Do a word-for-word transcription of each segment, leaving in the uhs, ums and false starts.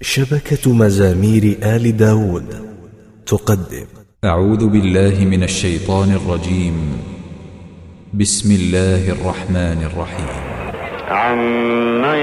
شبكة مزامير آل داود تقدم. أعوذ بالله من الشيطان الرجيم. بسم الله الرحمن الرحيم. عما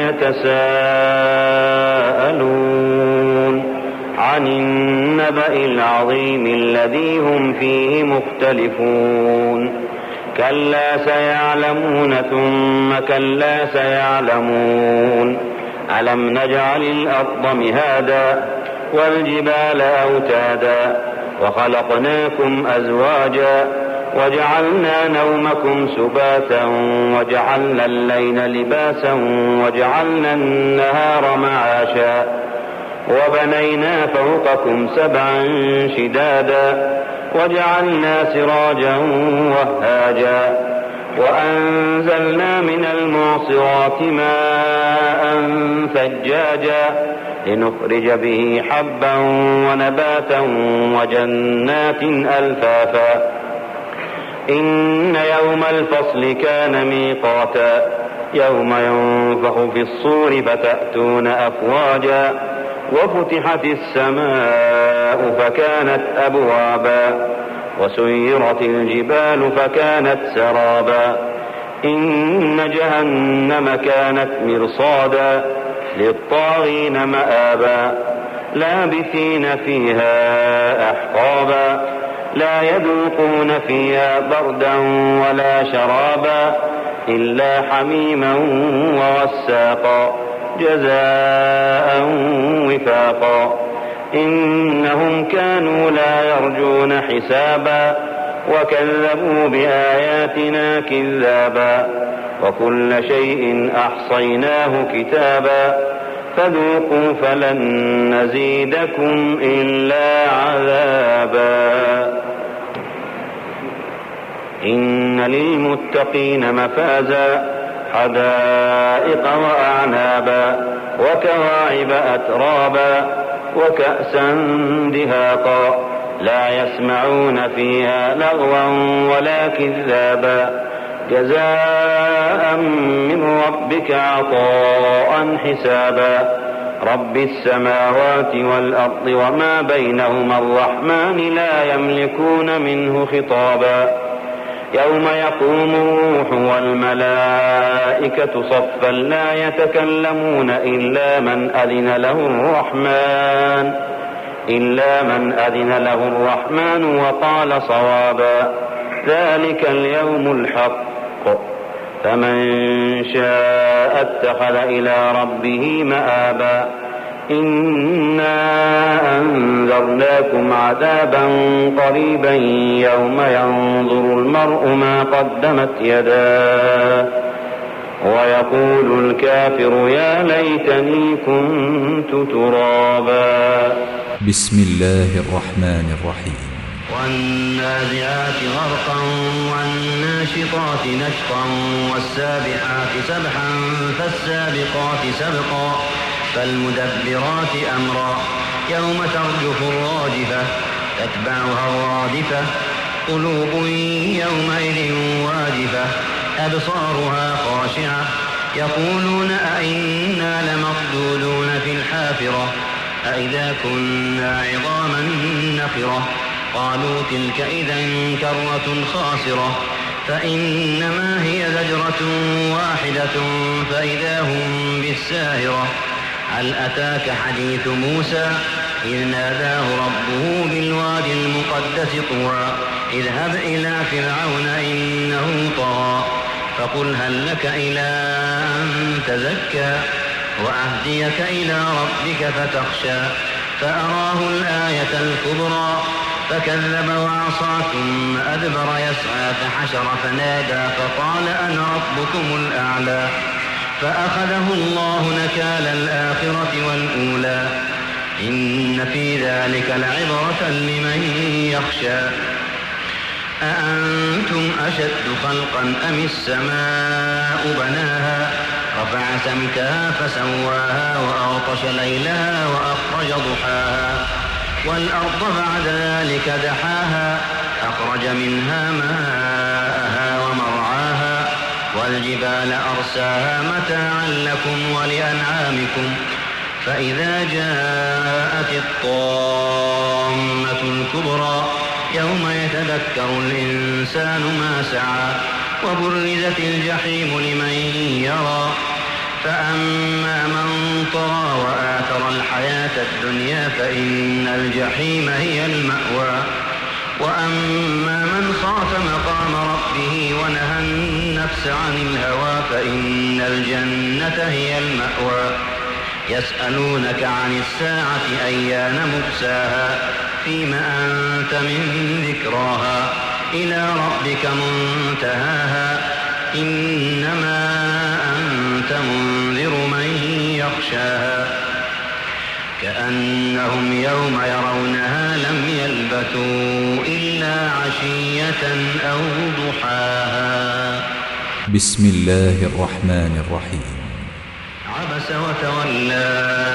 يتساءلون عن النبأ العظيم الذي هم فيه مختلفون كلا سيعلمون ثم كلا سيعلمون ألم نجعل الأرض مهادا والجبال أوتادا وخلقناكم أزواجا وجعلنا نومكم سباتا وجعلنا الليل لباسا وجعلنا النهار معاشا وبنينا فوقكم سبعا شدادا وجعلنا سراجا وهاجا وأنزلنا من المعصرات ماء ثجاجا لنخرج به حبا ونباتا وجنات ألفافا إن يوم الفصل كان ميقاتا يوم ينفخ في الصور فتأتون أفواجا وفتحت السماء فكانت أبوابا وسيرت الجبال فكانت سرابا إن جهنم كانت مرصادا للطاغين مآبا لابثين فيها أحقابا لا يذوقون فيها بردا ولا شرابا إلا حميما وغساقا جزاء وفاقا إنهم كانوا لا يرجون حسابا وكذبوا بآياتنا كذابا وكل شيء أحصيناه كتابا فذوقوا فلن نزيدكم إلا عذابا إن للمتقين مفازا حدائق وأعنابا وكواعب أترابا وكأسا دهاقا لا يسمعون فيها لغوا ولا كذابا جزاء من ربك عطاء حسابا رب السماوات والأرض وما بينهما الرحمن لا يملكون منه خطابا يوم يقوم الروح والملائكة صفا لا يتكلمون إلا من أذن له الرحمن إلا من أذن له الرحمن وقال صوابا ذلك اليوم الحق فمن شاء اتخذ إلى ربه مآبا إنا أنذرناكم عذابا قريبا يوم ينظر المرء ما قدمت يداه ويقول الكافر يا ليتني كنت ترابا. بسم الله الرحمن الرحيم. والنازعات غرقا والناشطات نشطا والسابحات سبحا فالسابقات سبقا فالمدبرات أمرا يوم ترجف الراجفة تتبعها الرادفة قلوب يومئذ واجفة أبصارها خاشعة يقولون أئنا لمردودون في الحافرة أئذا كنا عظاما نخرة قالوا تلك إذا كرة خاسرة فإنما هي زجرة واحدة فإذا هم بالساهرة هل أتاك حديث موسى إذ ناداه ربه بالوادي المقدس طوى اذهب إلى فرعون إنه طغى فقل هل لك إلى أن تزكى وأهديك إلى ربك فتخشى فأراه الآية الكبرى فكذب وعصى ثم أدبر يسعى فحشر فنادى فقال أنا ربكم الأعلى فأخذه الله نكال الآخرة والأولى إن في ذلك لعبرة لمن يخشى أأنتم أشد خلقا أم السماء بناها رفع سمكها فسواها وأغطش ليلها وأخرج ضحاها والأرض بعد ذلك دحاها أخرج منها ماءها ومرعاها والجبال أرساها متاعا لكم ولأنعامكم فإذا جاءت الطامة الكبرى يوم يتذكر الإنسان ما سعى وبرزت الجحيم لمن يرى فأما من طغى وآثر الحياة الدنيا فإن الجحيم هي المأوى وأما من خاف مقام ربه ونهى النفس عن الهوى فإن الجنة هي المأوى يسألونك عن الساعة أيان مرساها فيم أنت من ذكراها إلى ربك منتهاها إنما أنت منذر من يخشاها كأنهم يوم يرونها لم يلبثوا إلا عشية أو ضحاها. بسم الله الرحمن الرحيم. عبس وتولى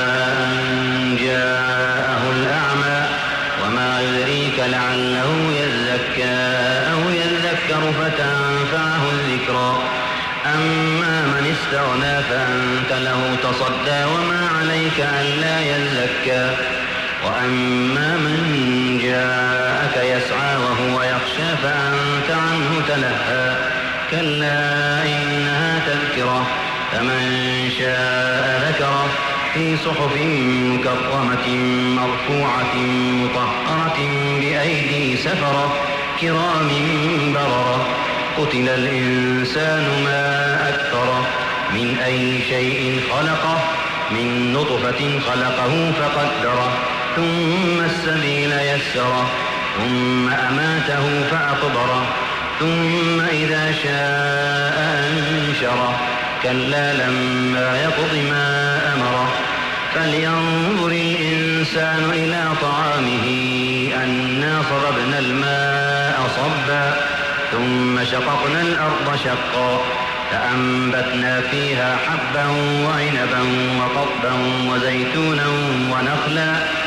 أن جاءه الأعمى وما يدريك لعله يزكى أو يذكر فتنفعه الذكرى أما من استغنى فأنت له تصدى وما عليك ألا يزكى وأما من جاءك يسعى وهو يخشى فأنت عنه تلهى كلا إنها تذكرة فمن شاء ذكره في صحف مكرمة مرفوعة مطهرة بأيدي سفرة كرام بررة قتل الإنسان ما أكثره من أي شيء خلقه من نطفة خلقه فقدره ثم السبيل يسره ثم أماته فأقبره ثم إذا شاء أنشره كلا لما يقض ما أمره فلينظر الإنسان إلى طعامه أنا صببنا الماء صبا ثم شققنا الأرض شقا فأنبتنا فيها حبا وعنبا وقضبا وزيتونا ونخلا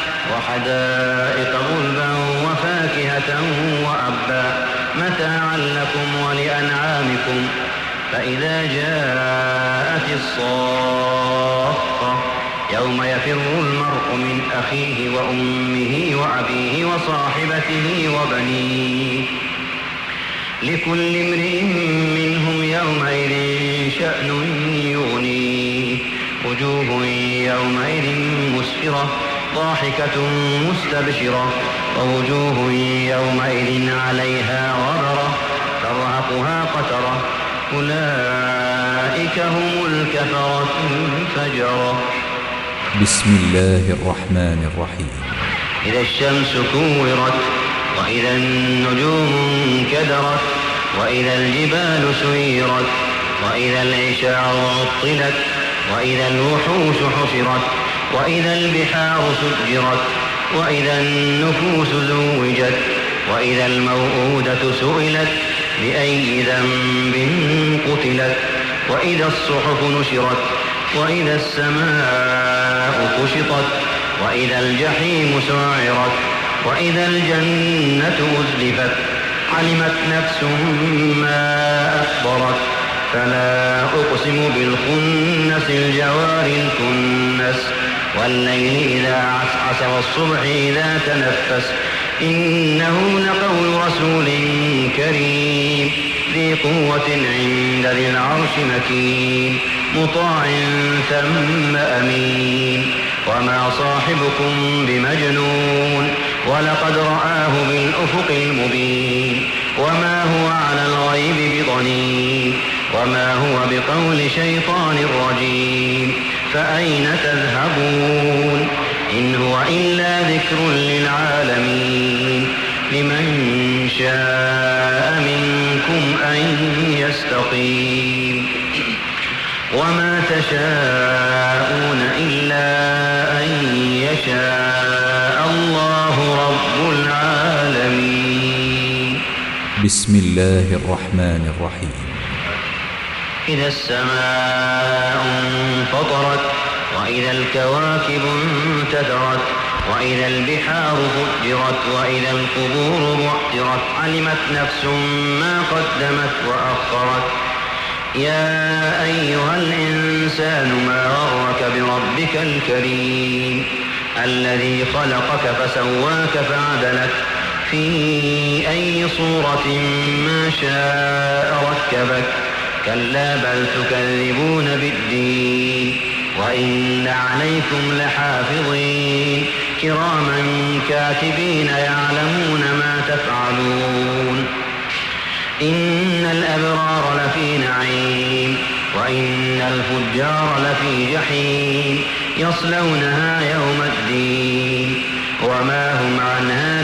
وحدائق غلبا وفاكهة وأبا متاعا لكم ولأنعامكم فإذا جاءت الصاخة يوم يفر المرء من أخيه وأمه وأبيه وصاحبته وبنيه لكل امرئ منهم يومئذ شأن يغنيه وجوه يومئذ مسفرة ضاحكة مستبشرة ووجوه يومئذ عليها غبرة ترهقها قترة أولئك هم الكفرة الفجرة. بسم الله الرحمن الرحيم. إذا الشمس كورت وإذا النجوم انكدرت وإذا الجبال سيرت وإذا العشار عطلت وإذا الوحوش حشرت وإذا البحار سجرت وإذا النفوس زوجت وإذا الموءودة سئلت بأي ذنب قتلت وإذا الصحف نشرت وإذا السماء كشطت وإذا الجحيم سعرت وإذا الجنة أزلفت علمت نفس ما أحضرت فلا أقسم بالخنس الجوار الكنس والليل إذا عسعس والصبح إذا تنفس إنه لقول رسول كريم ذي قوة عند ذي العرش مكين مطاع ثم أمين وما صاحبكم بمجنون ولقد رآه بالأفق المبين وما هو على الغيب بضنين وما هو بقول شيطان رجيم فأين تذهبون إن هو إلا ذكر للعالمين لمن شاء منكم أن يستقيم وما تشاءون إلا أن يشاء الله رب العالمين. بسم الله الرحمن الرحيم. إذا السماء انفطرت وإذا الكواكب انتثرت وإذا البحار فجرت وإذا القبور بعثرت علمت نفس ما قدمت وأخرت يا أيها الإنسان ما غرك بربك الكريم الذي خلقك فسواك فعدلك في أي صورة ما شاء ركبك كلا بل تكذبون بالدين وإن عليكم لحافظين كراما كاتبين يعلمون ما تفعلون إن الأبرار لفي نعيم وإن الفجار لفي جحيم يصلونها يوم الدين وما هم عنها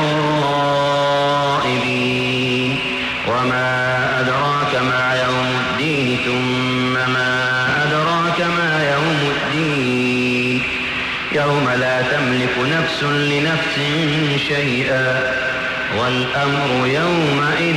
بغائبين وما أدراك ما يوم الدين ثم ما أدراك ما يوم الدين يوم لا تملك نفس لنفس شيئا والأمر يومئذ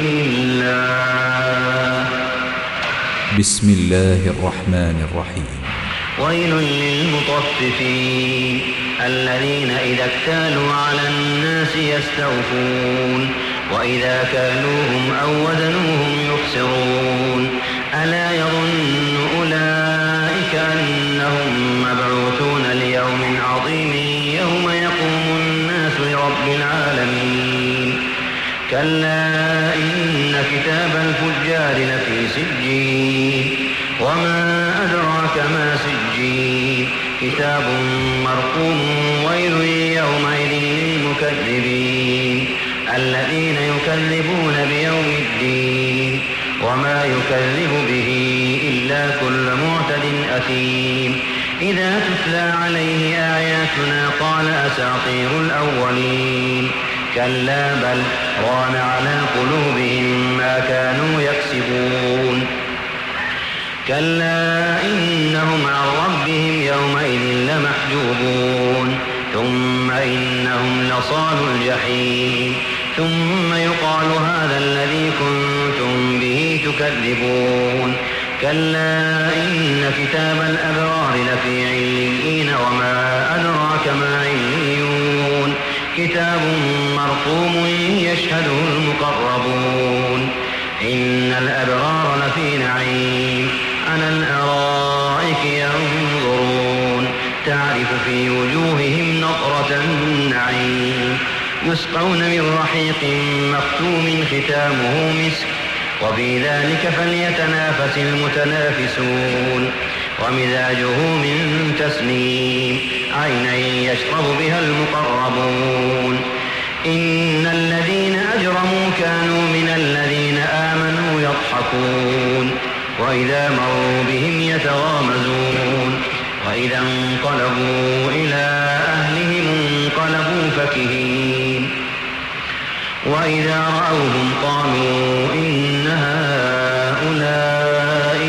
لله. بسم الله الرحمن الرحيم. ويل للمطففين الذين إذا اكتالوا على الناس يستوفون وإذا كالوهم أو وزنوهم يخسرون ألا يظن أولئك أنهم مبعوثون ليوم عظيم يوم يقوم الناس لرب العالمين كلا إن كتاب الفجار لفي سجين وما أدراك ما سجين كتاب مرقوم ويل يومئذ للمكذبين الذين يكذبون بيوم الدين وما يكذب به إلا كل معتد أثيم إذا تتلى عليه آياتنا قال أساطير الأولين كلا بل ران على قلوبهم ما كانوا يكسبون كلا إنهم عن ربهم يومئذ لمحجوبون ثم إنهم لصالوا الجحيم ثم يقال هذا الذي كنتم به تكذبون كلا إن كتاب الأبرار لفي عليين وما أدراك ما عليون كتاب مرقوم يشهده المقربون إن الأبرار لفي نعيم على الأرائك ينظرون تعرف في وجوههم نضرة النعيم يسقون من رحيق مختوم ختامه مسك وفي ذلك فليتنافس المتنافسون ومزاجه من تسنيم عينا يشرب بها المقربون إن الذين أجرموا كانوا من الذين آمنوا يضحكون وإذا مروا بهم يتغامزون وإذا انقلبوا إلى أهلهم انقلبوا فكهين وإذا رأوهم قالوا إن هؤلاء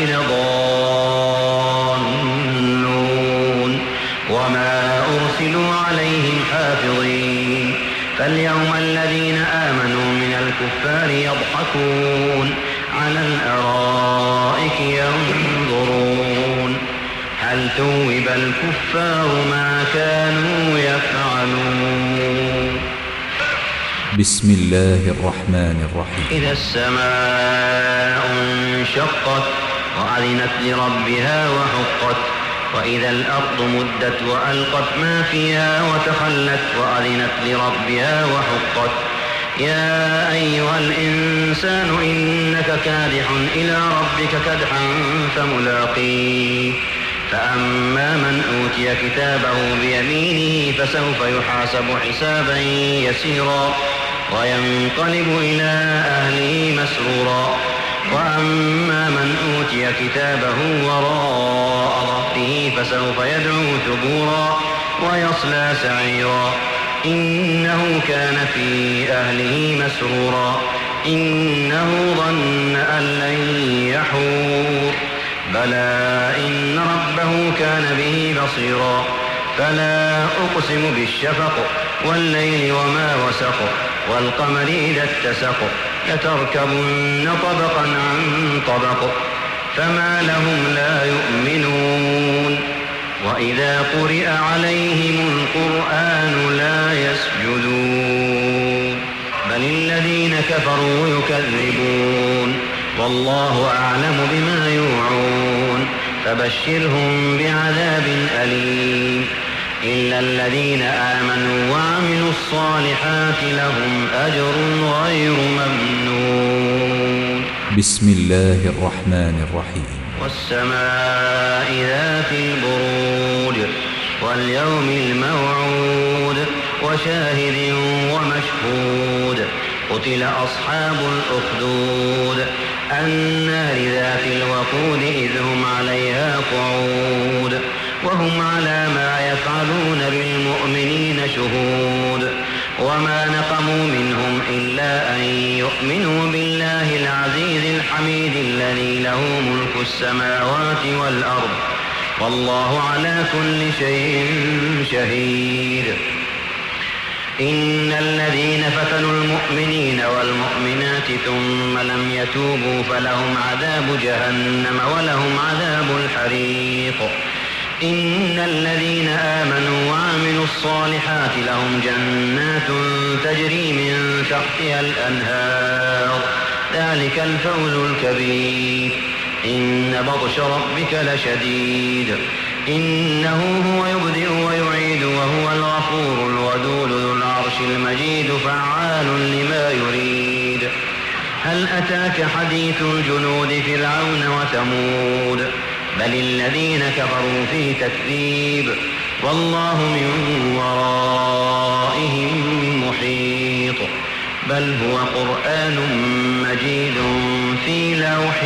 لضالون وما أرسلوا عليهم حافظين فاليوم الذين آمنوا من الكفار يضحكون على الأرائك ينظرون هل ثوب الكفار ما كانوا يفعلون. بسم الله الرحمن الرحيم. إذا السماء انشقت وأذنت لربها وحقت وإذا الأرض مدت وألقت ما فيها وتخلت وأذنت لربها وحقت يا أيها الإنسان إنك كادح إلى ربك كدحا فملاقيه فأما من أوتي كتابه بيمينه فسوف يحاسب حسابا يسيرا وينقلب إلى أهله مسرورا وأما من أوتي كتابه وراء ظهره فسوف يدعو ثبورا ويصلى سعيرا إنه كان في أهله مسرورا إنه ظن أن لن يحور بلى إن ربه كان به بصيرا فلا أقسم بالشفق والليل وما وسق والقمر إذا اتسق لتركبن طبقا عن طبق فما لهم لا يؤمنون وإذا قرئ عليهم القرآن لا يسجدون بل الذين كفروا يكذبون والله أعلم بما يوعون فبشرهم بعذاب أليم إلا الذين آمنوا وعملوا الصالحات لهم أجر غير ممنون. بسم الله الرحمن الرحيم. والسماء ذات البروج واليوم الموعود وشاهد ومشهود قتل أصحاب الأخدود النار ذات الوقود إذ هم عليها قعود وهم على ما يفعلون بالمؤمنين شهود وما نقموا منهم إلا أن يؤمنوا بالله العزيز الحميد الذي له ملك السماوات والأرض والله على كل شيء شهيد. إن الذين فتنوا المؤمنين والمؤمنات ثم لم يتوبوا فلهم عذاب جهنم ولهم عذاب الحريق. إن الذين آمنوا وعملوا الصالحات لهم جنات تجري من تحتها الأنهار ذلك الفوز الكبير. إن بطش ربك لشديد إنه هو يبدئ ويعيد وهو الغفور الودود ذو العرش المجيد فعال لما يريد. هل أتاك حديث الجنود فرعون وثمود بل الذين كفروا في تكذيب والله من ورائهم محيط بل هو قرآن مجيد في لوح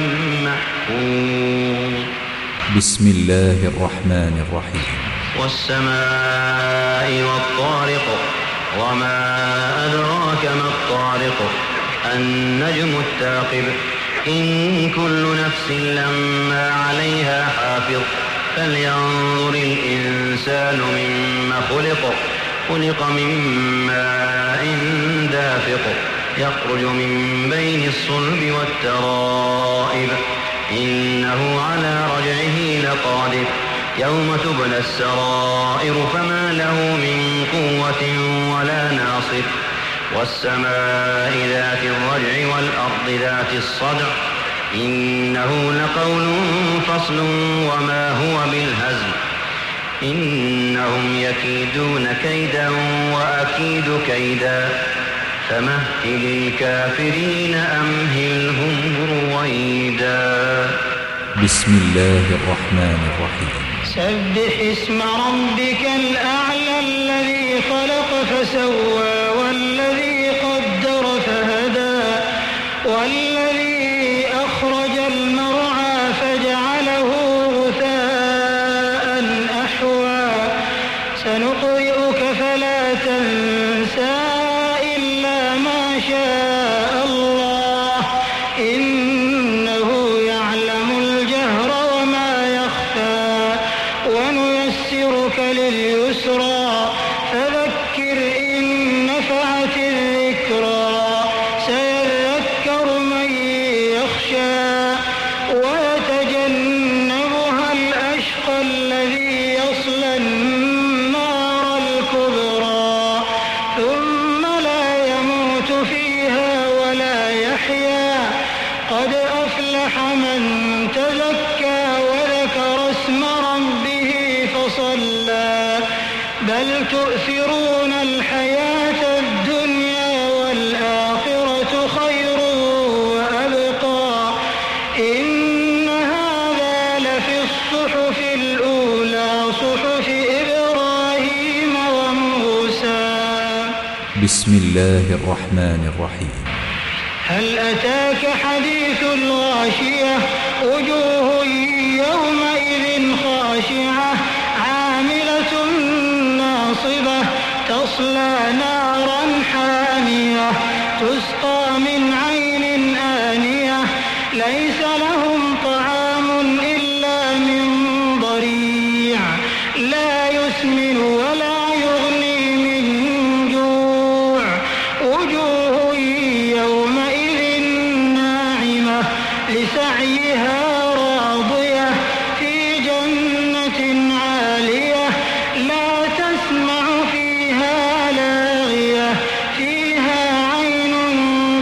محفوظ. بسم الله الرحمن الرحيم. والسماء والطارق وما أدراك ما الطارق النجم الثاقب إن كل نفس لما عليها حافظ فلينظر الإنسان مما خلق خلق من ماء دافق يخرج من بين الصلب والترائب إنه على رجعه لقادر يوم تبلى السرائر فما له من قوة ولا ناصر. والسماء ذات الرجع والأرض ذات الصدع إنه لقول فصل وما هو بالهزل إنهم يكيدون كيدا وأكيد كيدا فمهل الكافرين أمهلهم رويدا. بسم الله الرحمن الرحيم. سبح اسم ربك الأعلى الذي خلق فسوى والذي قدر فهدى والذي أخرج المرعى فجعله غثاء أحوى سنقرئك فلا تنسى إلا ما شاء الله إنه يعلم الجهر وما يخفى ونيسرك لليسرى فذكر إن نفعت الذكرى سيذكر من يخشى ويتجنبها الأشقى الذي يصلى النار الكبرى ثم لا يموت فيها ولا يحيا قد أفلح من تزكى وذكر اسم ربه فصلى بل تؤثرون الحياة الدنيا والآخرة خير وأبقى إن هذا لفي الصحف الأولى صحف إبراهيم وموسى. بسم الله الرحمن الرحيم. هل أتاك حديث الغاشية وجوه يومئذ خاشعة عاملة ناصبة تصلى نارا حامية تسقى من عين آنية ليس لهم طعام إلا من ضريع لا يسمن ولا يغني من جوع وجوه يومئذ ناعمة لسعيها راضية في جنة عالية لا تسمع فيها لاغية فيها عين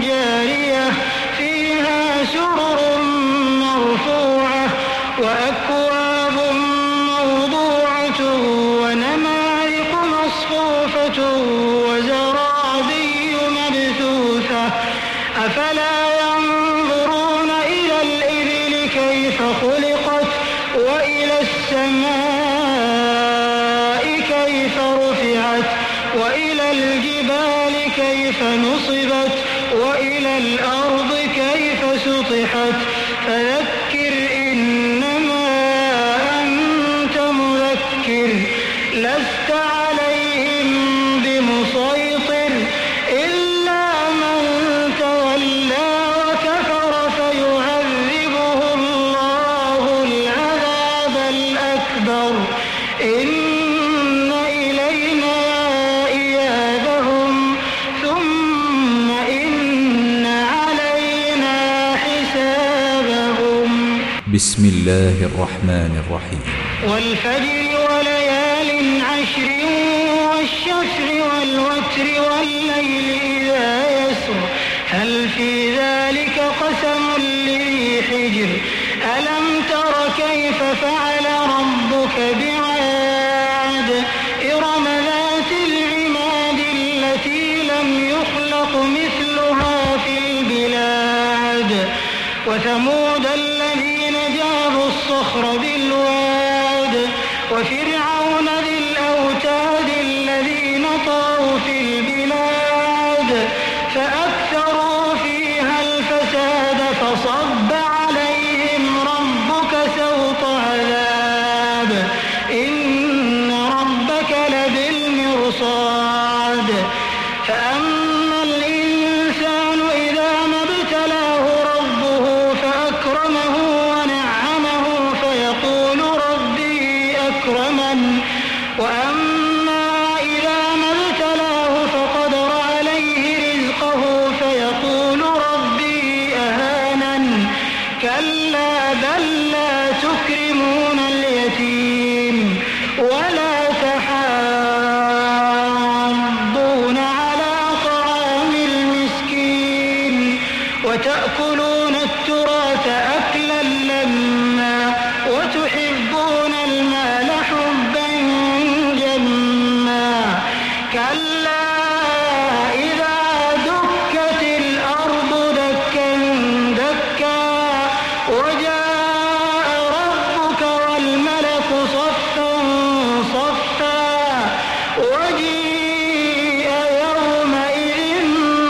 وزرابي مبثوثة أفلا ينظرون إلى الإبل كيف خلقت وإلى السماء كيف رفعت وإلى الجبال كيف نصبت وإلى الأرض كيف سطحت فذكر إنما أنت مذكر لست عليهم بمسيطر إلا من تولى وكفر فيعذبه الله العذاب الأكبر إن إلينا إيابهم ثم إن علينا حسابهم. بسم الله الرحمن الرحيم. والفجر وليال عشر والشفع والوتر والليل إذا يسر هل في ذلك قسم لذي حجر ألم تر كيف فعل ربك بعاد إرم ذات العماد التي لم يخلق مثلها في البلاد وثمود الذين جابوا الصخر بالواد وفرعون ذي الأوتاد الذين طغوا في البلاد فأكثروا فيها الفساد فصب عليهم ربك سوط عذاب إن ربك لبالمرصاد فأما الإنسان إذا ما ابتلاه ربه فأكرمه ونعمه فيقول ربي أكرمن وأما إذا ما ابتلاه فقدر عليه رزقه فيقول ربي أهانن كلا بل لا تكرمون اليتيم ولا تحاضون على طعام المسكين وتأكلون التراث أكلا لما وتحبون المال حبا جما كلا إذا دكت الأرض دكا دكا وجاء ربك والملك صفا صفا وجيء يومئذ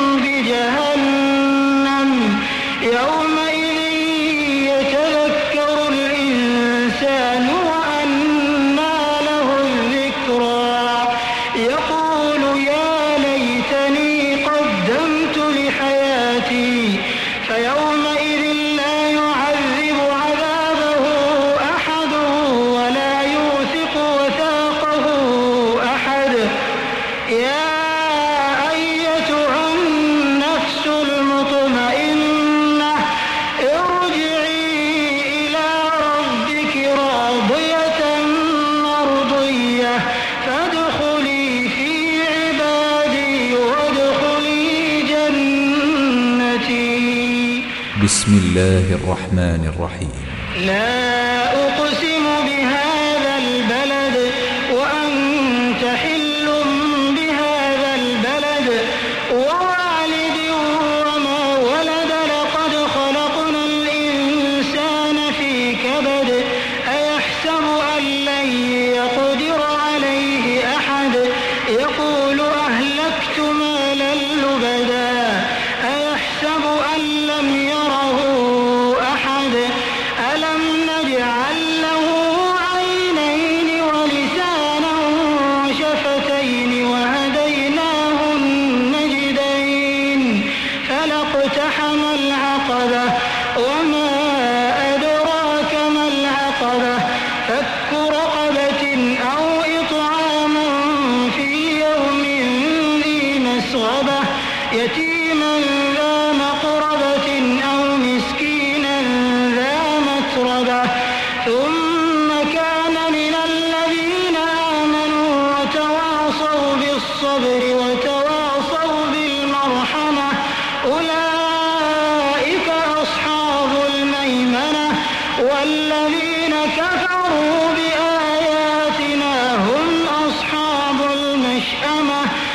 بجهنم يومئذ يتذكر الإنسان وأنى له الذكرى يقول يا ليتني قدمت لحياتي فيومئذ لا يعذب عذابه أحد ولا يوثق وثاقه أحد يا أيتها النفس المطمئنة ارجعي إلى ربك راضية مرضية فادخلي في عبادي وادخلي جنتي. بسم الله الرحمن الرحيم. لا أقسم بهذا البلد وأنت حل بهذا البلد ووالد وما ولد لقد خلقنا الإنسان في كبد أيحسب أن لن يقدر عليه أحد يقول أهلكت مالا لبدا أيحسب أن لم يره أحد ألم نجعل له عينين ولسانا وشفتين وهديناه النجدين فلاقتحم العقبة وما أدراك ما العقبة فك رقبة أو إطعام في يوم ذي مسغبة يتيما ذا مقربة أو مسكينا ذا متربة ثم كان من الذين آمنوا وتواصوا بالصبر وتواصوا بالمرحمة أولئك أصحاب الميمنة والذين كفروا بآياتنا هم أصحاب المشأمة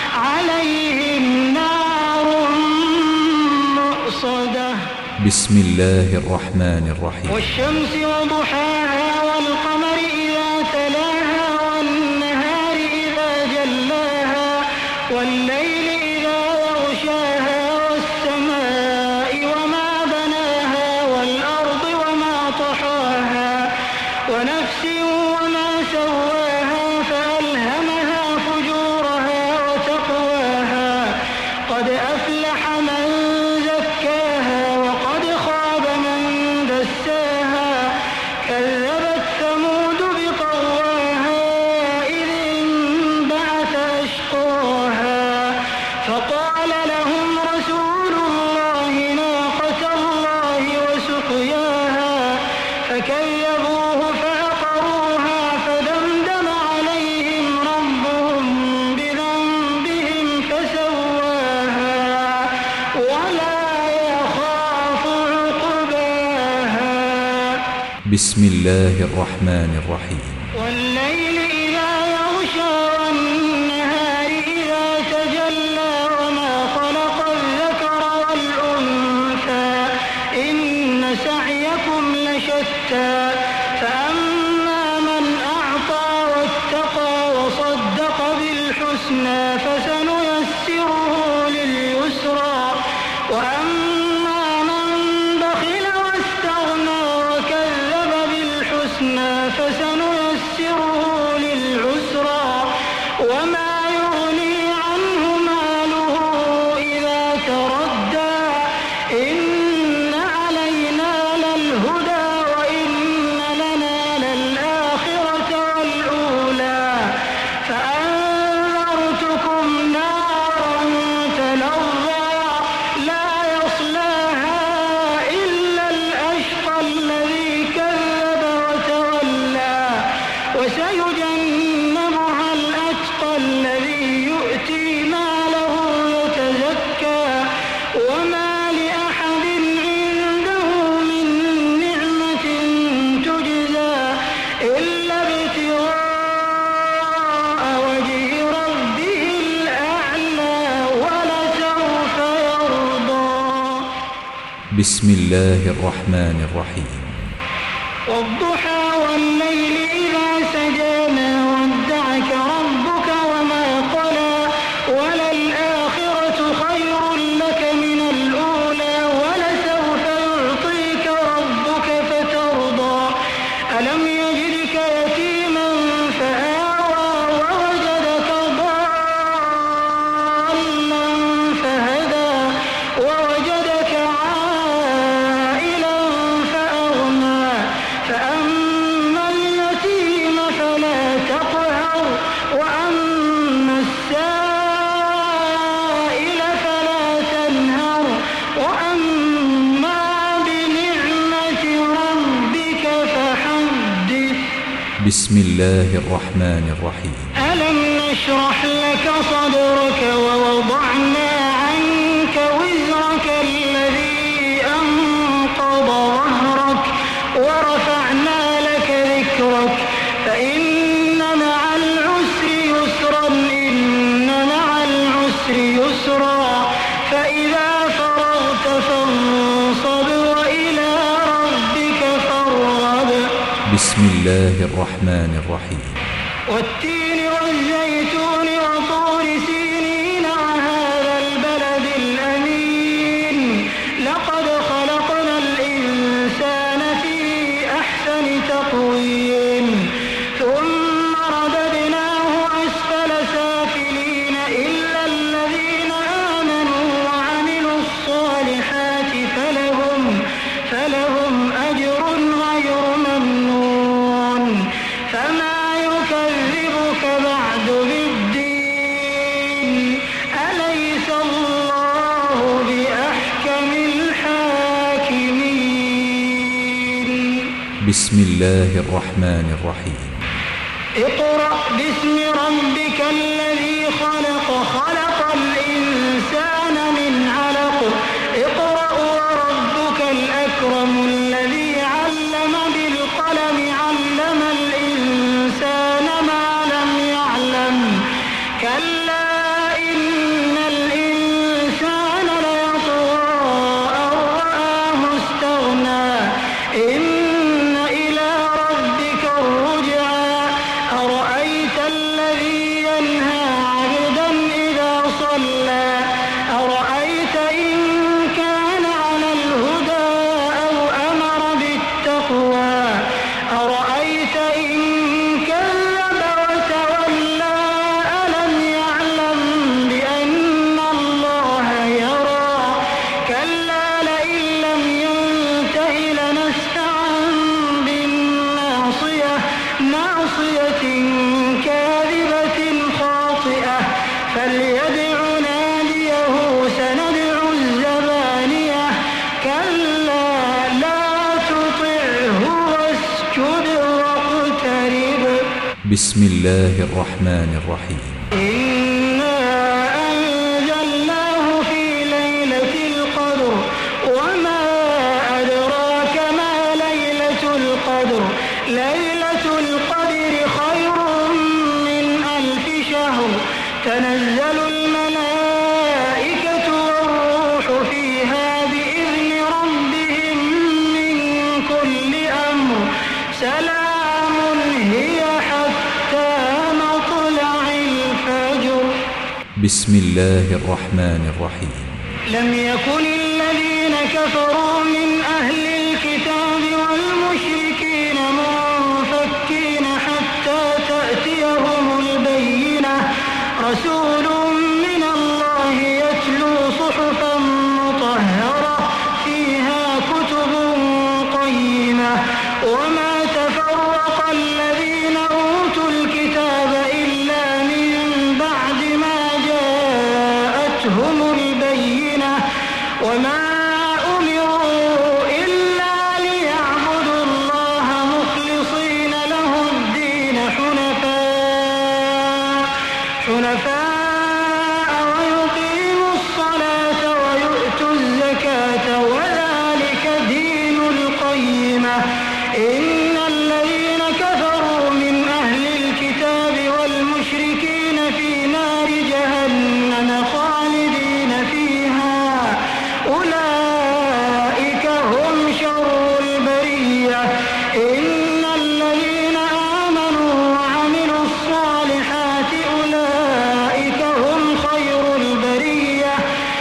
بسم الله الرحمن الرحيم. والشمس وضحاها والقمر إذا تلاها والنهار إذا جلاها والليل إذا يغشاها والسماء وما بناها والأرض وما طحاها ونفس وما سواها فألهمها فجورها وتقواها قد أفلح من زكاها وقد خاب من دساها كذبت ثمود بطغواها إذ انبعث أشقاها فقال لهم رسول الله ناقة الله وسقياها فكذبوه فعقروها فدمدم عليهم ربهم بذنبهم فسواها ولا يخاف عقباها. بسم الله الرحمن الرحيم. والليل إذا يغشى والنهار إذا تجلى وما خلق الذكر والأنثى إن سعيكم لشتى فأما من أعطى واتقى وصدق بالحسنى فسنيسره لليسرى وأما من بخل واستغنى وكذب بالحسنى فسنيسره للعسرى وما يغني عنه ماله إذا تردى إن علينا للهدى وإن لنا للآخرة والأولى فأنذرتكم نارا تلظى لا يصلاها إلا الأشقى الذي كذب وتولى وسيجنبها الأتقى الذي يؤتي ماله يتزكى وما لأحد عنده من نعمة تجزى إلا ابتغاء وجه ربه الأعلى ولسوف يرضى. بسم الله الرحمن الرحيم. والضحى والليل إذا سجى ما ودعك ربك وما قلى وللآخرة خير لك من الأولى ولسوف يعطيك ربك فترضى ألم يجدك يتيما فآوى ووجدك ضالا فهدى ووجدك عائلا فأغنى فأما اليتيم فلا تقهر وأما السائل فلا تنهر وأما بنعمة ربك فحدث. بسم الله الرحمن الرحيم. ألم نشرح لك صدرك ووضعنا عنك وزرك الذي أنقض ظهرك ورفعنا لك ذكرك فإن مع العسر يسرا إن مع العسر يسرا فإذا فرغت فانصب وإلى ربك فارغب. بسم الله الرحمن الرحيم. والتين والزيتون وطور سينين وهذا البلد الأمين لقد خلقنا الإنسان في أحسن تقويم ثم رددناه أسفل سافلين إلا الذين آمنوا وعملوا الصالحات فلهم فلهم أجر غير ممنون فما يكذبك بعد بالدين أليس الله بأحكم الحاكمين. بسم الله الرحمن الرحيم. اقرأ باسم ربك الذي خلق خلق الإنسان من علق اقرأ وربك الأكرم الذي علم بالقلم علم الإنسان ما لم يعلم كلا إن الإنسان ليطغى أن رآه بسم الله الرحمن الرحيم إنا أنزلناه في ليلة القدر وما أدراك ما ليلة القدر ليلة القدر خير من ألف شهر تنزل الملائكة والروح فيها بإذن ربهم من كل أمر سلام هي حتى مطلع الفجر. بسم الله الرحمن الرحيم لم يكن الذين كفروا من أهل الكتاب والمشركين منفكين حتى تأتيهم البينة رسول من الله يتلو صحفا مطهرة فيها كتب قيمة وما تفرق الذين أوتوا الكتاب إلا من بعد ما جاءتهم البينة وما أمروا إلا ليعبدوا الله مخلصين له الدين حنفاء حنفاء ويقيموا الصلاة ويؤتوا الزكاة وذلك دين القيمة. إن الذين كفروا من أهل الكتاب والمشركين في نار جهنم خالدين فيها أولئك هم شر البرية. إن الذين آمنوا وعملوا الصالحات أولئك هم خير البرية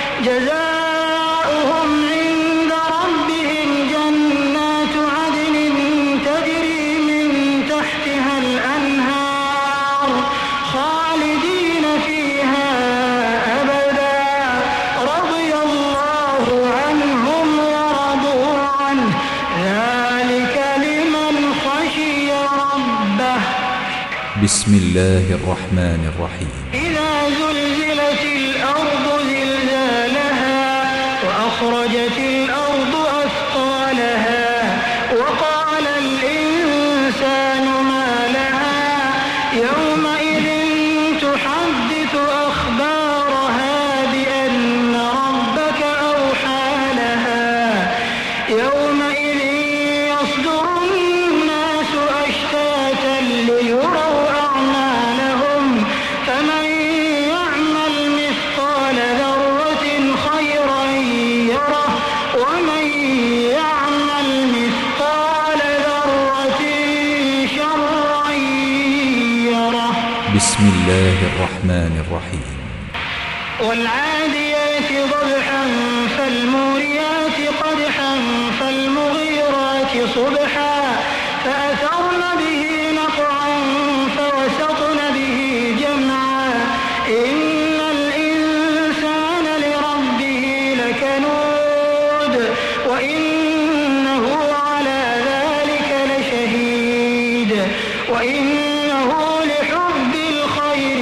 جزاؤهم عند ربهم جنات عدن تجري من تحتها الأنهار خالدين فيها أبدا رضي الله عنهم ورضوا عنه ذلك لمن خشي ربه. بسم الله الرحمن الرحيم إذا زلزلت الأرض زلزالها وأخرجت الأرض أثقالها وقال الإنسان ما لها يومئذ تحدث أخبارها بأن ربك أوحى لها يومئذ يصدر الناس أشتاتا ليروا أعمالهم فمن يعمل مثقال ذرة خيرا يره ومن يعمل مثقال ذرة شرا يره. بسم الله الرحمن الرحيم والعاديات ضبحا فالموريات قدحا فالمغيرات صبحا فأثرن به نقعا فوسطن به جمعا إن الإنسان لربه لكنود وإنه على ذلك لشهيد وإنه لحب الخير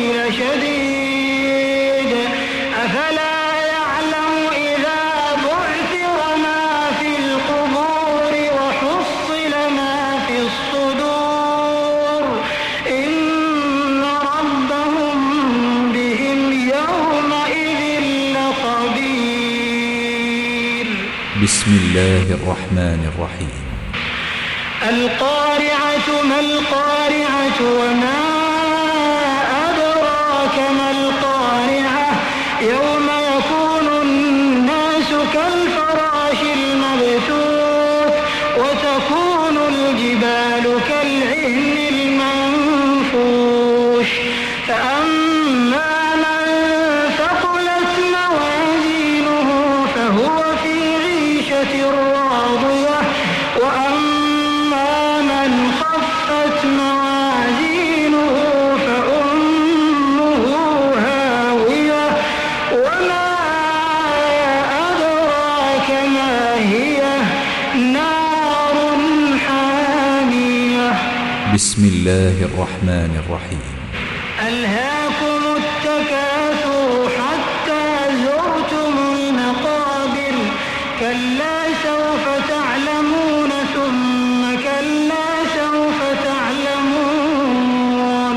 لشديد أفلا يعلم إذا بعثر ما في القبور وحصل ما في الصدور إن ربهم بهم يومئذ لخبير. بسم الله الرحمن الرحيم القارعة ما القارعة وما أدراك ما القارعة يوم يكون الناس كالفراش المبثوث وتكون الجبال كالعهن المنفوش فأما من ثقلت موازينه فهو في عيشة راضية وأما من خفت موازينه فأمه هاوية وما أدراك ما هي نار حامية. بسم الله الرحمن الرحيم ألهاكم التكاثر حتى زرتم المقابر كلا سوف تعلمون ثم كلا سوف تعلمون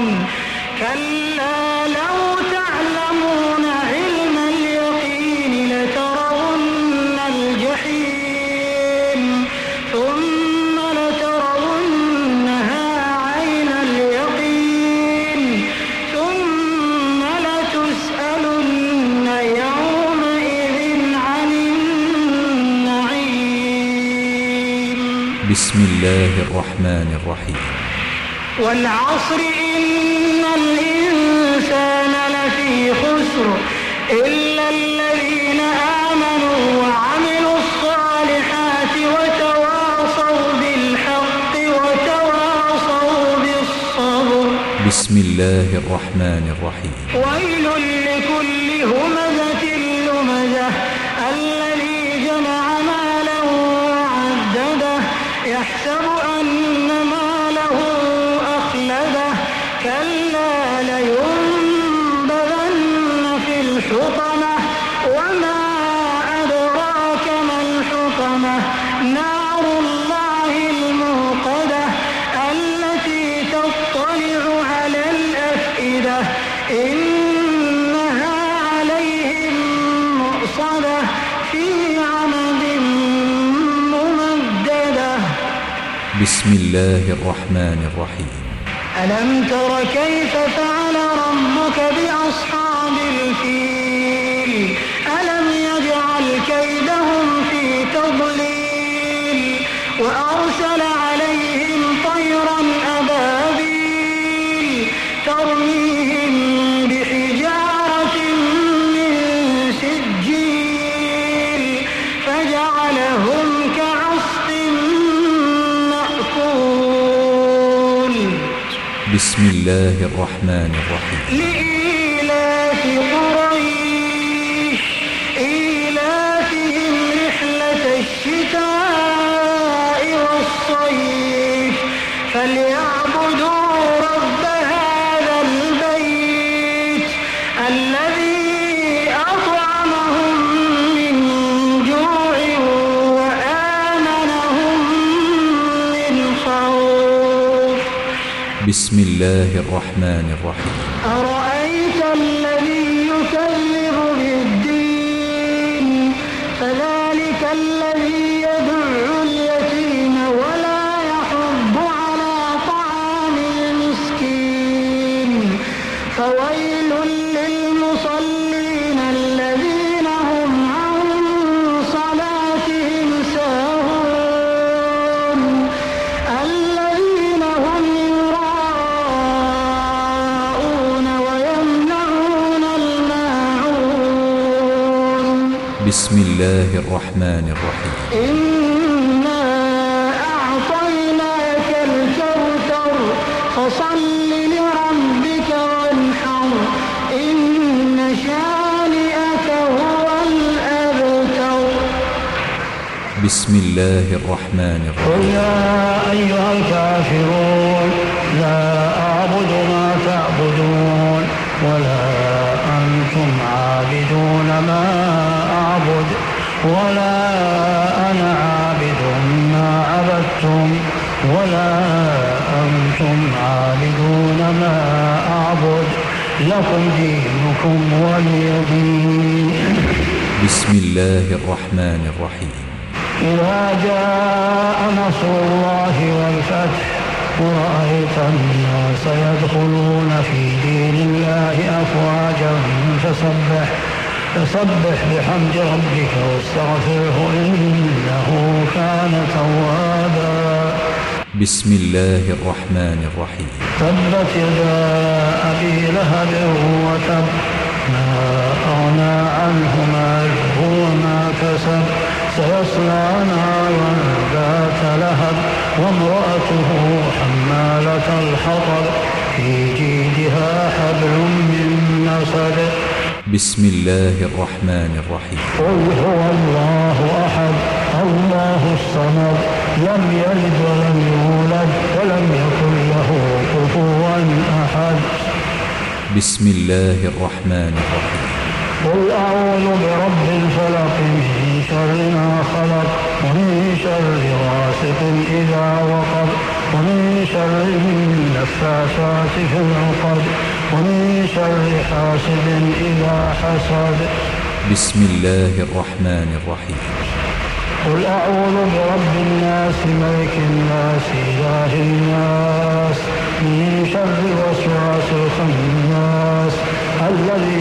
بسم الله الرحمن الرحيم والعصر إن الإنسان لفي خسر إلا الذين آمنوا وعملوا الصالحات وتواصوا بالحق وتواصوا بالصبر. بسم الله الرحمن الرحيم ويل لكل همزة لمزة الذي جمع مالا وعدده يحسب أن ماله أخلده كلا لينبذن في الحطمة وما أدراك ما الحطمة نار الله الموقدة التي تطلع على الأفئدة إنها عليهم مؤصدة في عمد ممددة. بسم الله الرحمن الرحيم ألم تر كيف فعل ربك بأصحاب الفيل ألم يجعل كيدهم في تضليل وأرسل عليهم طيرا أبابيل ترميهم بحجارة من سجيل فجعلهم كعصف مأكول. بسم الله الرحمن الرحيم لإيلاف قريش إيلافهم رحلة الشتاء والصيف فليعبدوا رب هذا البيت الذي أطعمهم من جوع وآمنهم من خوف. بسم الله الرحمن الرحيم أرأيت الذي يكذب بالدين فذلك الذي يدع اليتيم ولا يحض على طعام المسكين فويل للمصلين الذين هم عن صلاتهم ساهون الذين هم يراءون ويمنعون الماعون. بسم الله الرحمن الرحيم إنا أعطيناك الكوثر فصل لربك وانحر إن شانئك هو الأبتر. بسم الله الرحمن قل الرحيم يا أيها الكافرون لا أعبد ما تعبدون ولا أنتم عابدون ما أعبد ولا أنا عابد ما عبدتم ولا أنتم عابدون ما أعبد لكم دينكم ولي دين. بسم الله الرحمن الرحيم إذا جاء نصر الله والفتح ورأيت الناس يدخلون في دين الله أفواجا فسبح فسبح بحمد ربك واستغفره إنه كان توابا. بسم الله الرحمن الرحيم تبت يدا أبي لهب وتب ما أغنى عنه ماله وما كسب سيصلى نارا ذات لهب وامرأته حمالة الحطب في جيدها حبل من مسد. بسم الله الرحمن الرحيم قل هو الله أحد الله الصمد لم يلد ولم يولد ولم يكن له كفوا أحد. بسم الله الرحمن الرحيم قل أعوذ برب الفلق من شر ما خلق ومن شر غاسق إذا وقب ومن شر النفاثات في العقد ومن شر حاسد إذا حسد. بسم الله الرحمن الرحيم قل أعوذ برب الناس ملك الناس إله الناس من شر الوسواس الخناس الذي